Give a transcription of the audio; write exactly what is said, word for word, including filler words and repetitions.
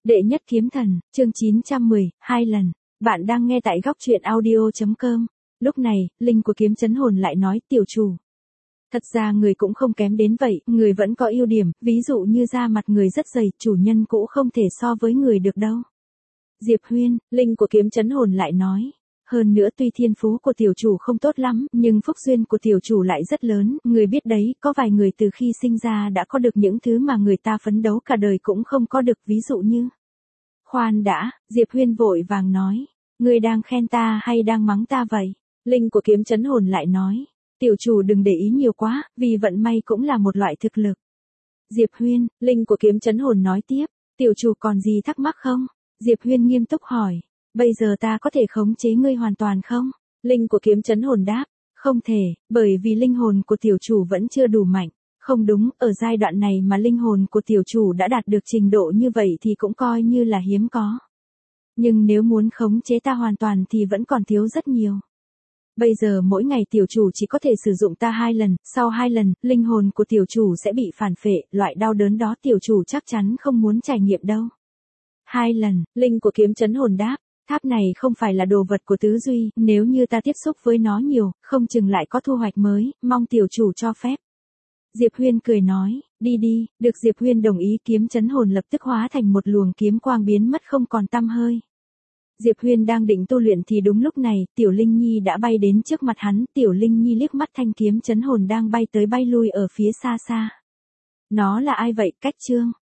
Đệ nhất kiếm thần, chương chín trăm mười, hai lần. Bạn đang nghe tại góc truyện audio chấm com. Lúc này, linh của kiếm chấn hồn lại nói, tiểu chủ. Thật ra người cũng không kém đến vậy, người vẫn có ưu điểm, ví dụ như da mặt người rất dày, chủ nhân cũng không thể so với người được đâu. Diệp Huyên, linh của kiếm chấn hồn lại nói. Hơn nữa tuy thiên phú của tiểu chủ không tốt lắm, nhưng phúc duyên của tiểu chủ lại rất lớn, người biết đấy, có vài người từ khi sinh ra đã có được những thứ mà người ta phấn đấu cả đời cũng không có được, ví dụ như. Khoan đã, Diệp Huyên vội vàng nói, người đang khen ta hay đang mắng ta vậy? Linh của kiếm chấn hồn lại nói, tiểu chủ đừng để ý nhiều quá, vì vận may cũng là một loại thực lực. Diệp Huyên, linh của kiếm chấn hồn nói tiếp, tiểu chủ còn gì thắc mắc không? Diệp Huyên nghiêm túc hỏi. Bây giờ ta có thể khống chế ngươi hoàn toàn không? Linh của kiếm chấn hồn đáp, không thể, bởi vì linh hồn của tiểu chủ vẫn chưa đủ mạnh. Không đúng, ở giai đoạn này mà linh hồn của tiểu chủ đã đạt được trình độ như vậy thì cũng coi như là hiếm có. Nhưng nếu muốn khống chế ta hoàn toàn thì vẫn còn thiếu rất nhiều. Bây giờ mỗi ngày tiểu chủ chỉ có thể sử dụng ta hai lần, sau hai lần, linh hồn của tiểu chủ sẽ bị phản phệ, loại đau đớn đó tiểu chủ chắc chắn không muốn trải nghiệm đâu. Hai lần, linh của kiếm chấn hồn đáp. Tháp này không phải là đồ vật của tứ duy, nếu như ta tiếp xúc với nó nhiều, không chừng lại có thu hoạch mới, mong tiểu chủ cho phép. Diệp Huyên cười nói, đi đi, được Diệp Huyên đồng ý, kiếm chấn hồn lập tức hóa thành một luồng kiếm quang biến mất không còn tăm hơi. Diệp Huyên đang định tu luyện thì đúng lúc này, Tiểu Linh Nhi đã bay đến trước mặt hắn, Tiểu Linh Nhi liếc mắt thanh kiếm chấn hồn đang bay tới bay lui ở phía xa xa. Nó là ai vậy, Cách Trương?